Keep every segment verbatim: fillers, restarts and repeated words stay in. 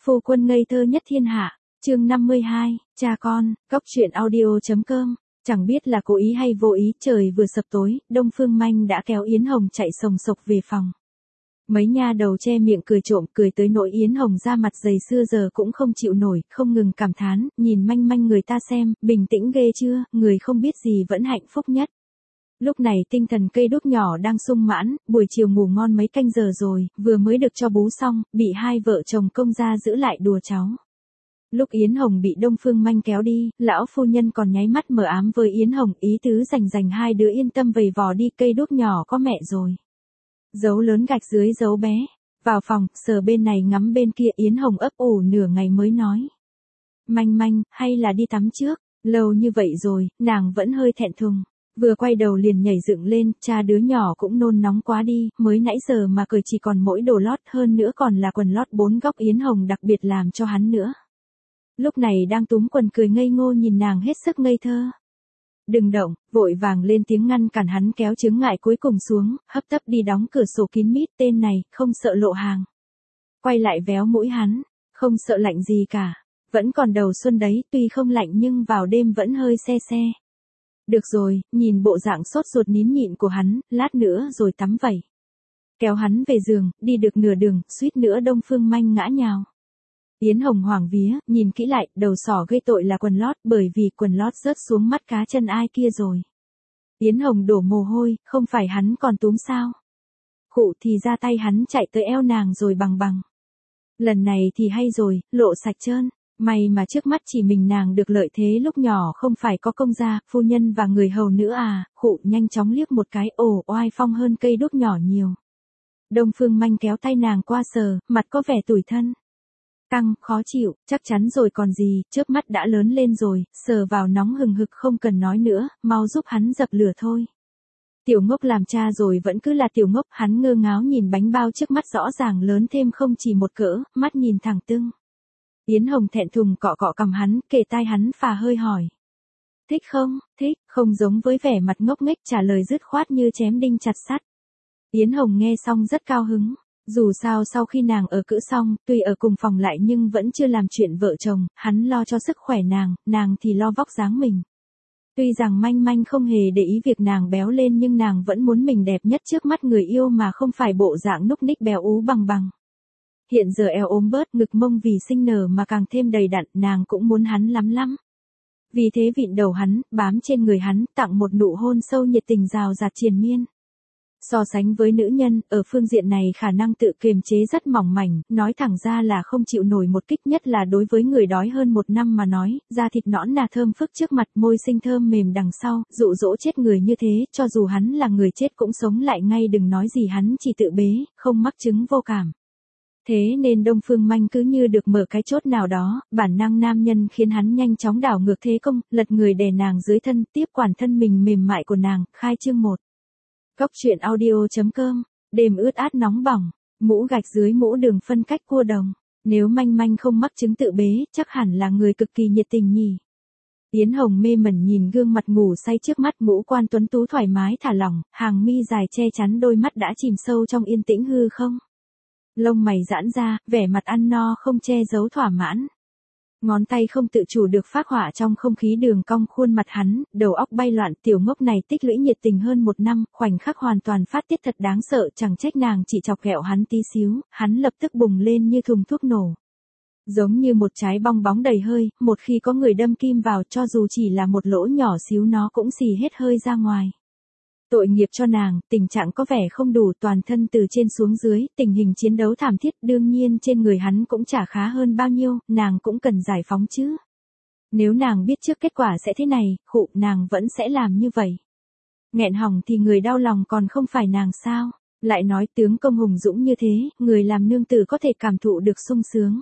Phu quân ngây thơ nhất thiên hạ, chương năm mươi hai, cha con, góc truyện audio.com, chẳng biết là cố ý hay vô ý, trời vừa sập tối, Đông Phương Manh đã kéo Yến Hồng chạy sồng sộc về phòng. Mấy nha đầu che miệng cười trộm, cười tới nỗi Yến Hồng da mặt dày xưa giờ cũng không chịu nổi, không ngừng cảm thán, nhìn manh manh người ta xem, bình tĩnh ghê chưa, người không biết gì vẫn hạnh phúc nhất. Lúc này tinh thần cây đúc nhỏ đang sung mãn, buổi chiều ngủ ngon mấy canh giờ rồi, vừa mới được cho bú xong, bị hai vợ chồng công gia giữ lại đùa cháu. Lúc Yến Hồng bị Đông Phương Manh kéo đi, lão phu nhân còn nháy mắt mờ ám với Yến Hồng, ý tứ rành rành hai đứa yên tâm vầy vò đi, cây đúc nhỏ có mẹ rồi. Dấu lớn gạch dưới dấu bé. Vào phòng, sờ bên này ngắm bên kia, Yến Hồng ấp ủ nửa ngày mới nói. Manh manh, hay là đi tắm trước, lâu như vậy rồi, nàng vẫn hơi thẹn thùng. Vừa quay đầu liền nhảy dựng lên, cha đứa nhỏ cũng nôn nóng quá đi, mới nãy giờ mà cười chỉ còn mỗi đồ lót, hơn nữa còn là quần lót bốn góc Yến Hồng đặc biệt làm cho hắn nữa. Lúc này đang túm quần cười ngây ngô nhìn nàng hết sức ngây thơ. Đừng động, vội vàng lên tiếng ngăn cản hắn kéo chướng ngại cuối cùng xuống, hấp tấp đi đóng cửa sổ kín mít, tên này, không sợ lộ hàng. Quay lại véo mũi hắn, không sợ lạnh gì cả, vẫn còn đầu xuân đấy, tuy không lạnh nhưng vào đêm vẫn hơi se se. Được rồi, nhìn bộ dạng sốt ruột nín nhịn của hắn, lát nữa rồi tắm vẩy. Kéo hắn về giường, đi được nửa đường, suýt nữa Đông Phương Manh ngã nhào. Yến Hồng hoảng vía, nhìn kỹ lại, đầu sỏ gây tội là quần lót, bởi vì quần lót rớt xuống mắt cá chân ai kia rồi. Yến Hồng đổ mồ hôi, không phải hắn còn túm sao? Khụ thì ra tay hắn chạy tới eo nàng rồi bằng bằng. Lần này thì hay rồi, lộ sạch trơn. May mà trước mắt chỉ mình nàng được lợi thế, lúc nhỏ không phải có công gia, phu nhân và người hầu nữa à, khụ nhanh chóng liếc một cái, ồ, oai phong hơn cây đúc nhỏ nhiều. Đông Phương Manh kéo tay nàng qua sờ, mặt có vẻ tủi thân. Căng, khó chịu, chắc chắn rồi còn gì, chớp mắt đã lớn lên rồi, sờ vào nóng hừng hực không cần nói nữa, mau giúp hắn dập lửa thôi. Tiểu ngốc làm cha rồi vẫn cứ là tiểu ngốc, hắn ngơ ngáo nhìn bánh bao trước mắt rõ ràng lớn thêm không chỉ một cỡ, mắt nhìn thẳng tưng. Yến Hồng thẹn thùng cọ cọ cằm hắn, kề tai hắn phà hơi hỏi. Thích không, thích, không giống với vẻ mặt ngốc nghếch trả lời dứt khoát như chém đinh chặt sắt. Yến Hồng nghe xong rất cao hứng. Dù sao sau khi nàng ở cữ xong, tuy ở cùng phòng lại nhưng vẫn chưa làm chuyện vợ chồng, hắn lo cho sức khỏe nàng, nàng thì lo vóc dáng mình. Tuy rằng manh manh không hề để ý việc nàng béo lên nhưng nàng vẫn muốn mình đẹp nhất trước mắt người yêu mà không phải bộ dạng núc ních béo ú bằng bằng. Hiện giờ eo ốm bớt, ngực mông vì sinh nở mà càng thêm đầy đặn, nàng cũng muốn hắn lắm lắm. Vì thế vịn đầu hắn, bám trên người hắn, tặng một nụ hôn sâu nhiệt tình rào rạt triền miên. So sánh với nữ nhân, ở phương diện này khả năng tự kiềm chế rất mỏng mảnh, nói thẳng ra là không chịu nổi một kích, nhất là đối với người đói hơn một năm mà nói, da thịt nõn nà thơm phức trước mặt, môi xinh thơm mềm đằng sau, dụ dỗ chết người như thế, cho dù hắn là người chết cũng sống lại ngay, đừng nói gì hắn chỉ tự bế, không mắc chứng vô cảm. Thế nên Đông Phương Manh cứ như được mở cái chốt nào đó, bản năng nam nhân khiến hắn nhanh chóng đảo ngược thế công, lật người đè nàng dưới thân, tiếp quản thân mình mềm mại của nàng, khai chương một. Góc truyện audio.com, đêm ướt át nóng bỏng, mũ gạch dưới mũ đường phân cách cua đồng, nếu manh manh không mắc chứng tự bế, chắc hẳn là người cực kỳ nhiệt tình nhỉ. Yến Hồng mê mẩn nhìn gương mặt ngủ say trước mắt, ngũ quan tuấn tú thoải mái thả lỏng, hàng mi dài che chắn đôi mắt đã chìm sâu trong yên tĩnh hư không. Lông mày giãn ra, vẻ mặt ăn no không che giấu thỏa mãn. Ngón tay không tự chủ được phác họa trong không khí đường cong khuôn mặt hắn, đầu óc bay loạn, tiểu ngốc này tích lũy nhiệt tình hơn một năm, khoảnh khắc hoàn toàn phát tiết thật đáng sợ, chẳng trách nàng chỉ chọc ghẹo hắn tí xíu, hắn lập tức bùng lên như thùng thuốc nổ. Giống như một trái bong bóng đầy hơi, một khi có người đâm kim vào cho dù chỉ là một lỗ nhỏ xíu nó cũng xì hết hơi ra ngoài. Tội nghiệp cho nàng, tình trạng có vẻ không đủ, toàn thân từ trên xuống dưới, tình hình chiến đấu thảm thiết, đương nhiên trên người hắn cũng chả khá hơn bao nhiêu, nàng cũng cần giải phóng chứ. Nếu nàng biết trước kết quả sẽ thế này, khụ, nàng vẫn sẽ làm như vậy. Nghẹn họng thì người đau lòng còn không phải nàng sao, lại nói tướng công hùng dũng như thế, người làm nương tử có thể cảm thụ được sung sướng.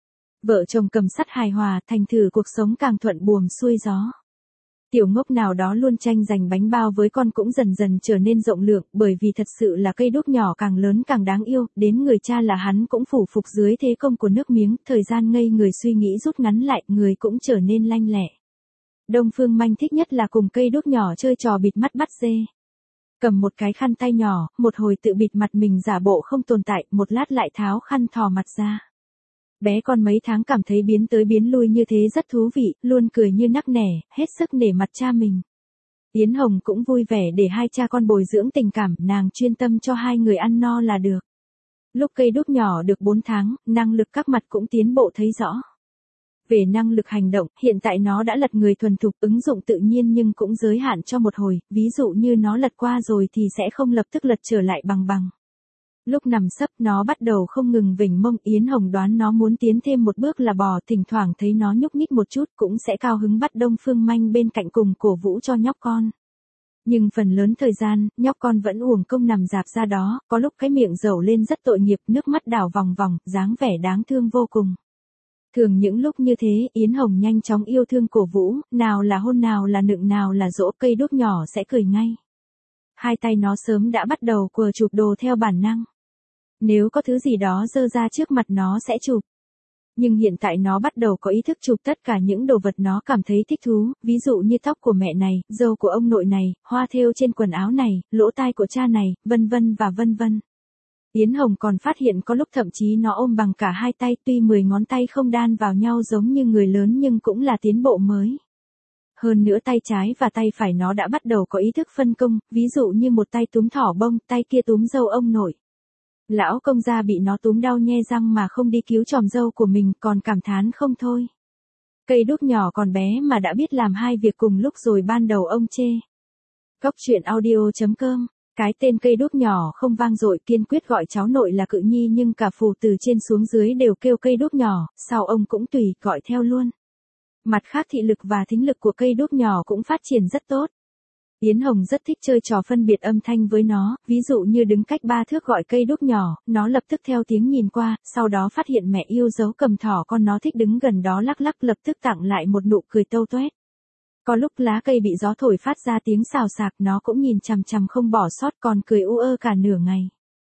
Vợ chồng cầm sắt hài hòa, thành thử cuộc sống càng thuận buồm xuôi gió. Tiểu ngốc nào đó luôn tranh giành bánh bao với con cũng dần dần trở nên rộng lượng, bởi vì thật sự là cây đúc nhỏ càng lớn càng đáng yêu, đến người cha là hắn cũng phủ phục dưới thế công của nước miếng, thời gian ngây người suy nghĩ rút ngắn lại, người cũng trở nên lanh lẹ. Đông Phương Manh thích nhất là cùng cây đúc nhỏ chơi trò bịt mắt bắt dê. Cầm một cái khăn tay nhỏ, một hồi tự bịt mặt mình giả bộ không tồn tại, một lát lại tháo khăn thò mặt ra. Bé con mấy tháng cảm thấy biến tới biến lui như thế rất thú vị, luôn cười như nắc nẻ, hết sức nể mặt cha mình. Yến Hồng cũng vui vẻ để hai cha con bồi dưỡng tình cảm, nàng chuyên tâm cho hai người ăn no là được. Lúc cây đúc nhỏ được bốn tháng, năng lực các mặt cũng tiến bộ thấy rõ. Về năng lực hành động, hiện tại nó đã lật người thuần thục, ứng dụng tự nhiên nhưng cũng giới hạn cho một hồi, ví dụ như nó lật qua rồi thì sẽ không lập tức lật trở lại bằng bằng. Lúc nằm sấp nó bắt đầu không ngừng vểnh mông, Yến Hồng đoán nó muốn tiến thêm một bước là bò, thỉnh thoảng thấy nó nhúc nhích một chút cũng sẽ cao hứng bắt Đông Phương Manh bên cạnh cùng cổ vũ cho nhóc con. Nhưng phần lớn thời gian, nhóc con vẫn uổng công nằm rạp ra đó, có lúc cái miệng rầu lên rất tội nghiệp, nước mắt đảo vòng vòng, dáng vẻ đáng thương vô cùng. Thường những lúc như thế, Yến Hồng nhanh chóng yêu thương cổ vũ, nào là hôn nào là nựng nào là dỗ, cây đúc nhỏ sẽ cười ngay. Hai tay nó sớm đã bắt đầu quờ chụp đồ theo bản năng. Nếu có thứ gì đó dơ ra trước mặt nó sẽ chụp. Nhưng hiện tại nó bắt đầu có ý thức chụp tất cả những đồ vật nó cảm thấy thích thú, ví dụ như tóc của mẹ này, râu của ông nội này, hoa thêu trên quần áo này, lỗ tai của cha này, vân vân và vân vân. Yến Hồng còn phát hiện có lúc thậm chí nó ôm bằng cả hai tay, tuy mười ngón tay không đan vào nhau giống như người lớn nhưng cũng là tiến bộ mới. Hơn nữa tay trái và tay phải nó đã bắt đầu có ý thức phân công, ví dụ như một tay túm thỏ bông, tay kia túm râu ông nội. Lão công gia bị nó túm đau nhe răng mà không đi cứu chòm râu của mình, còn cảm thán không thôi. Cây đúc nhỏ còn bé mà đã biết làm hai việc cùng lúc rồi, ban đầu ông chê. Cốc truyện audio chấm com. Cái tên cây đúc nhỏ không vang dội, kiên quyết gọi cháu nội là Cự Nhi, nhưng cả phù từ trên xuống dưới đều kêu cây đúc nhỏ, sau ông cũng tùy gọi theo luôn. Mặt khác thị lực và thính lực của cây đúc nhỏ cũng phát triển rất tốt. Yến Hồng rất thích chơi trò phân biệt âm thanh với nó, ví dụ như đứng cách ba thước gọi cây đúc nhỏ, nó lập tức theo tiếng nhìn qua, sau đó phát hiện mẹ yêu dấu cầm thỏ con nó thích đứng gần đó lắc lắc, lập tức tặng lại một nụ cười tâu toét. Có lúc lá cây bị gió thổi phát ra tiếng xào xạc, nó cũng nhìn chằm chằm không bỏ sót, còn cười u ơ cả nửa ngày.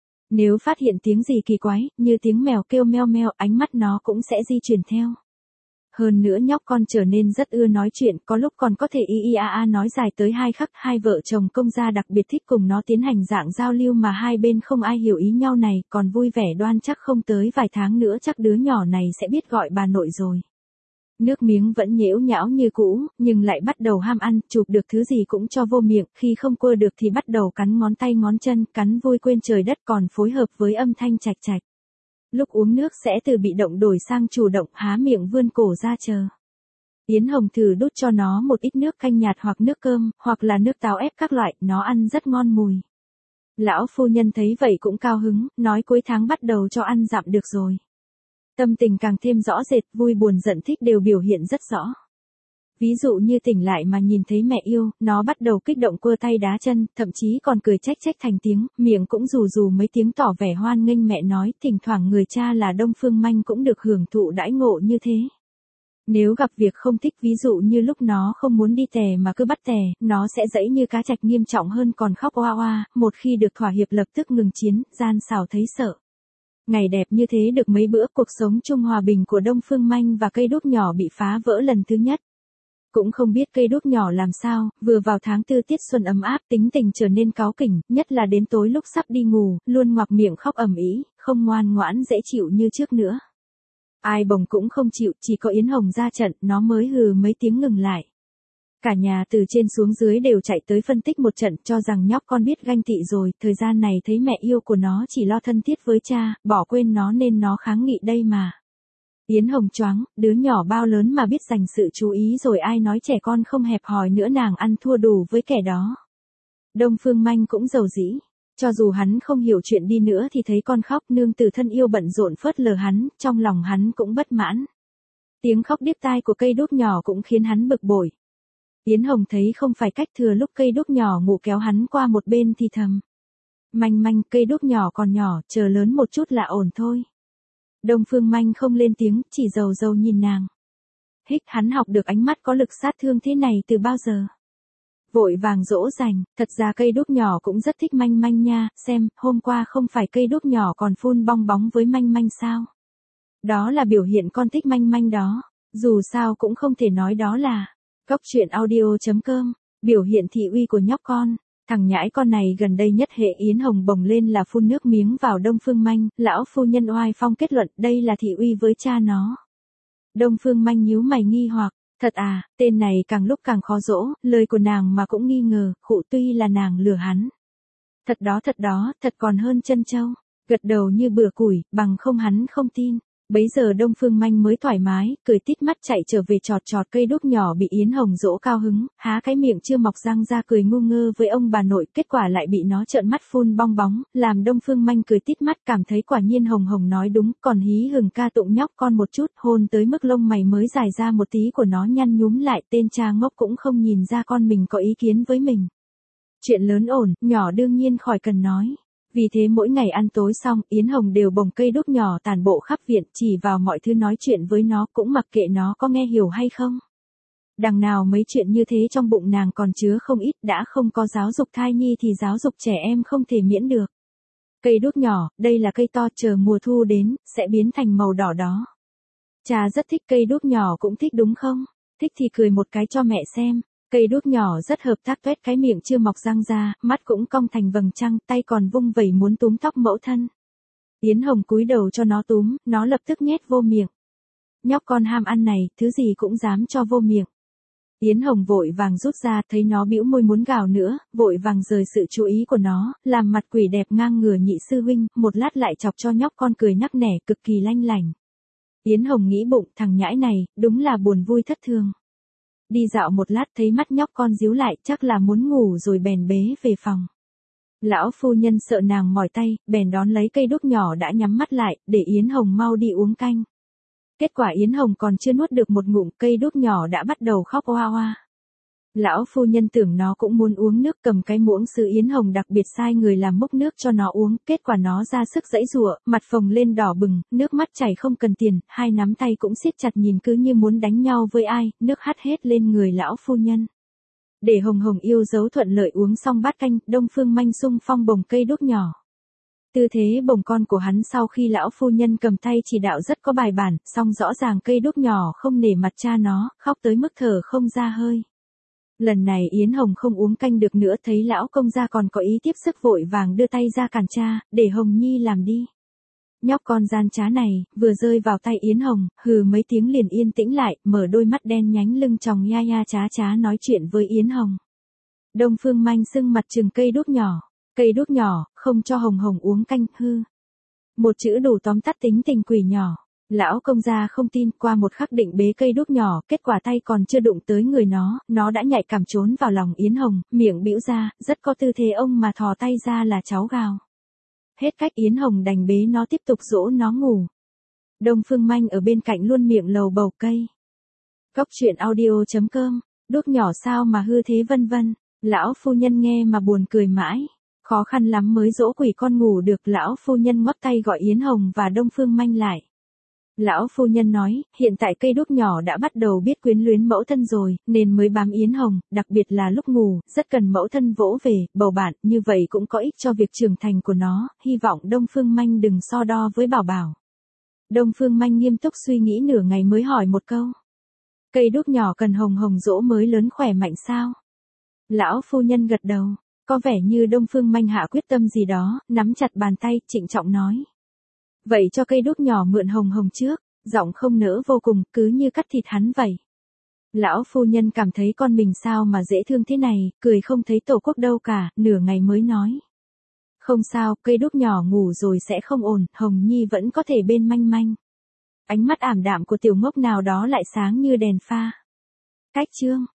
Nếu phát hiện tiếng gì kỳ quái, như tiếng mèo kêu meo meo, ánh mắt nó cũng sẽ di chuyển theo. Hơn nữa nhóc con trở nên rất ưa nói chuyện, có lúc còn có thể y y a a nói dài tới hai khắc. Hai vợ chồng công gia đặc biệt thích cùng nó tiến hành dạng giao lưu mà hai bên không ai hiểu ý nhau này, còn vui vẻ đoan chắc không tới vài tháng nữa chắc đứa nhỏ này sẽ biết gọi bà nội rồi. Nước miếng vẫn nhễu nhão như cũ, nhưng lại bắt đầu ham ăn, chụp được thứ gì cũng cho vô miệng, khi không cua được thì bắt đầu cắn ngón tay ngón chân, cắn vui quên trời đất, còn phối hợp với âm thanh chạch chạch. Lúc uống nước sẽ từ bị động đổi sang chủ động, há miệng vươn cổ ra chờ. Yến Hồng thử đút cho nó một ít nước canh nhạt hoặc nước cơm, hoặc là nước táo ép các loại, nó ăn rất ngon mùi. Lão phu nhân thấy vậy cũng cao hứng, nói cuối tháng bắt đầu cho ăn dặm được rồi. Tâm tình càng thêm rõ rệt, vui buồn giận thích đều biểu hiện rất rõ. Ví dụ như tỉnh lại mà nhìn thấy mẹ yêu, nó bắt đầu kích động cua tay đá chân, thậm chí còn cười trách trách thành tiếng, miệng cũng rù rù mấy tiếng tỏ vẻ hoan nghênh mẹ nói, thỉnh thoảng người cha là Đông Phương Manh cũng được hưởng thụ đãi ngộ như thế. Nếu gặp việc không thích, ví dụ như lúc nó không muốn đi tè mà cứ bắt tè, nó sẽ dãy như cá trạch, nghiêm trọng hơn còn khóc oa oa, một khi được thỏa hiệp lập tức ngừng chiến, gian xảo thấy sợ. Ngày đẹp như thế được mấy bữa, cuộc sống chung hòa bình của Đông Phương Manh và cây đúc nhỏ bị phá vỡ lần thứ nhất. Cũng không biết cây đúc nhỏ làm sao, vừa vào tháng tư tiết xuân ấm áp, tính tình trở nên cáu kỉnh, nhất là đến tối lúc sắp đi ngủ, luôn ngoạc miệng khóc ầm ĩ, không ngoan ngoãn dễ chịu như trước nữa. Ai bồng cũng không chịu, chỉ có Yến Hồng ra trận, nó mới hừ mấy tiếng ngừng lại. Cả nhà từ trên xuống dưới đều chạy tới phân tích một trận, cho rằng nhóc con biết ganh tị rồi, thời gian này thấy mẹ yêu của nó chỉ lo thân thiết với cha, bỏ quên nó nên nó kháng nghị đây mà. Yến Hồng choáng, đứa nhỏ bao lớn mà biết dành sự chú ý rồi, ai nói trẻ con không hẹp hòi nữa, nàng ăn thua đủ với kẻ đó. Đông Phương Manh cũng giàu dĩ. Cho dù hắn không hiểu chuyện đi nữa thì thấy con khóc, nương tử thân yêu bận rộn phớt lờ hắn, trong lòng hắn cũng bất mãn. Tiếng khóc điếc tai của cây đúc nhỏ cũng khiến hắn bực bội. Yến Hồng thấy không phải cách, thừa lúc cây đúc nhỏ ngủ kéo hắn qua một bên thì thầm. Manh Manh, cây đúc nhỏ còn nhỏ, chờ lớn một chút là ổn thôi. Đông Phương Manh không lên tiếng, chỉ rầu rầu nhìn nàng. Hích, hắn học được ánh mắt có lực sát thương thế này từ bao giờ. Vội vàng dỗ dành, thật ra cây đúc nhỏ cũng rất thích Manh Manh nha, xem, hôm qua không phải cây đúc nhỏ còn phun bong bóng với Manh Manh sao. Đó là biểu hiện con thích Manh Manh đó, dù sao cũng không thể nói đó là. Cốc truyện audio chấm com, biểu hiện thị uy của nhóc con. Thằng nhãi con này gần đây nhất hệ Yến Hồng bồng lên là phun nước miếng vào Đông Phương Manh, lão phu nhân oai phong kết luận đây là thị uy với cha nó. Đông Phương Manh nhíu mày nghi hoặc, thật à, tên này càng lúc càng khó dỗ, lời của nàng mà cũng nghi ngờ, khụ tuy là nàng lừa hắn. Thật đó thật đó, thật còn hơn chân châu, gật đầu như bừa củi, bằng không hắn không tin. Bấy giờ Đông Phương Manh mới thoải mái, cười tít mắt chạy trở về chọt chọt cây đuốc nhỏ bị Yến Hồng dỗ cao hứng, há cái miệng chưa mọc răng ra cười ngu ngơ với ông bà nội, kết quả lại bị nó trợn mắt phun bong bóng, làm Đông Phương Manh cười tít mắt cảm thấy quả nhiên Hồng Hồng nói đúng, còn hí hừng ca tụng nhóc con một chút, hôn tới mức lông mày mới dài ra một tí của nó nhăn nhúm lại, tên cha ngốc cũng không nhìn ra con mình có ý kiến với mình. Chuyện lớn ổn, nhỏ đương nhiên khỏi cần nói. Vì thế mỗi ngày ăn tối xong, Yến Hồng đều bồng cây đuốc nhỏ tản bộ khắp viện, chỉ vào mọi thứ nói chuyện với nó, cũng mặc kệ nó có nghe hiểu hay không. Đằng nào mấy chuyện như thế trong bụng nàng còn chứa không ít, đã không có giáo dục thai nhi thì giáo dục trẻ em không thể miễn được. Cây đuốc nhỏ, đây là cây to, chờ mùa thu đến, sẽ biến thành màu đỏ đó. Cha rất thích cây đuốc nhỏ cũng thích đúng không? Thích thì cười một cái cho mẹ xem. Cây đuốc nhỏ rất hợp tác, tuét cái miệng chưa mọc răng ra, mắt cũng cong thành vầng trăng, tay còn vung vẩy muốn túm tóc mẫu thân. Yến Hồng cúi đầu cho nó túm, nó lập tức nhét vô miệng. Nhóc con ham ăn này, thứ gì cũng dám cho vô miệng. Yến Hồng vội vàng rút ra, thấy nó bĩu môi muốn gào nữa, vội vàng rời sự chú ý của nó, làm mặt quỷ đẹp ngang ngửa nhị sư huynh, một lát lại chọc cho nhóc con cười nắc nẻ, cực kỳ lanh lảnh. Yến Hồng nghĩ bụng, thằng nhãi này, đúng là buồn vui thất thường. Đi dạo một lát thấy mắt nhóc con díu lại, chắc là muốn ngủ rồi bèn bế về phòng. Lão phu nhân sợ nàng mỏi tay, bèn đón lấy cây đuốc nhỏ đã nhắm mắt lại, để Yến Hồng mau đi uống canh. Kết quả Yến Hồng còn chưa nuốt được một ngụm, cây đuốc nhỏ đã bắt đầu khóc oa oa. Lão phu nhân tưởng nó cũng muốn uống nước, cầm cái muỗng sứ Yến Hồng đặc biệt sai người làm múc nước cho nó uống, kết quả nó ra sức giãy giụa, mặt phồng lên đỏ bừng, nước mắt chảy không cần tiền, hai nắm tay cũng siết chặt nhìn cứ như muốn đánh nhau với ai, nước hắt hết lên người lão phu nhân. Để Hồng Hồng yêu dấu thuận lợi uống xong bát canh, Đông Phương Manh xung phong bồng cây đuốc nhỏ. Tư thế bồng con của hắn sau khi lão phu nhân cầm tay chỉ đạo rất có bài bản, song rõ ràng cây đuốc nhỏ không nể mặt cha nó, khóc tới mức thở không ra hơi. Lần này Yến Hồng không uống canh được nữa, thấy lão công gia còn có ý tiếp sức vội vàng đưa tay ra cản cha, để Hồng Nhi làm đi. Nhóc con gian trá này, vừa rơi vào tay Yến Hồng, hừ mấy tiếng liền yên tĩnh lại, mở đôi mắt đen nhánh lưng tròng nha nha chá chá nói chuyện với Yến Hồng. Đông Phương Manh sưng mặt trừng cây đuốc nhỏ, cây đuốc nhỏ, không cho Hồng Hồng uống canh, hư. Một chữ đủ tóm tắt tính tình quỷ nhỏ. Lão công gia không tin, qua một khắc định bế cây đuốc nhỏ, kết quả tay còn chưa đụng tới người nó, nó đã nhạy cảm trốn vào lòng Yến Hồng, miệng bĩu ra, rất có tư thế ông mà thò tay ra là cháu gào. Hết cách Yến Hồng đành bế nó tiếp tục dỗ nó ngủ. Đông Phương Manh ở bên cạnh luôn miệng lầu bầu cây. Cốc truyện audio chấm com, đuốc nhỏ sao mà hư thế vân vân, lão phu nhân nghe mà buồn cười mãi. Khó khăn lắm mới dỗ quỷ con ngủ được, lão phu nhân ngoắc tay gọi Yến Hồng và Đông Phương Manh lại. Lão phu nhân nói, hiện tại cây đuốc nhỏ đã bắt đầu biết quyến luyến mẫu thân rồi, nên mới bám Yến Hồng, đặc biệt là lúc ngủ, rất cần mẫu thân vỗ về, bầu bạn, như vậy cũng có ích cho việc trưởng thành của nó, hy vọng Đông Phương Manh đừng so đo với Bảo Bảo. Đông Phương Manh nghiêm túc suy nghĩ nửa ngày mới hỏi một câu. Cây đuốc nhỏ cần Hồng Hồng dỗ mới lớn khỏe mạnh sao? Lão phu nhân gật đầu, có vẻ như Đông Phương Manh hạ quyết tâm gì đó, nắm chặt bàn tay, trịnh trọng nói. Vậy cho cây đuốc nhỏ mượn Hồng Hồng trước, giọng không nỡ vô cùng, cứ như cắt thịt hắn vậy. Lão phu nhân cảm thấy con mình sao mà dễ thương thế này, cười không thấy tổ quốc đâu cả, nửa ngày mới nói. Không sao, cây đuốc nhỏ ngủ rồi sẽ không ổn, Hồng Nhi vẫn có thể bên Manh Manh. Ánh mắt ảm đạm của tiểu ngốc nào đó lại sáng như đèn pha. Cách chương.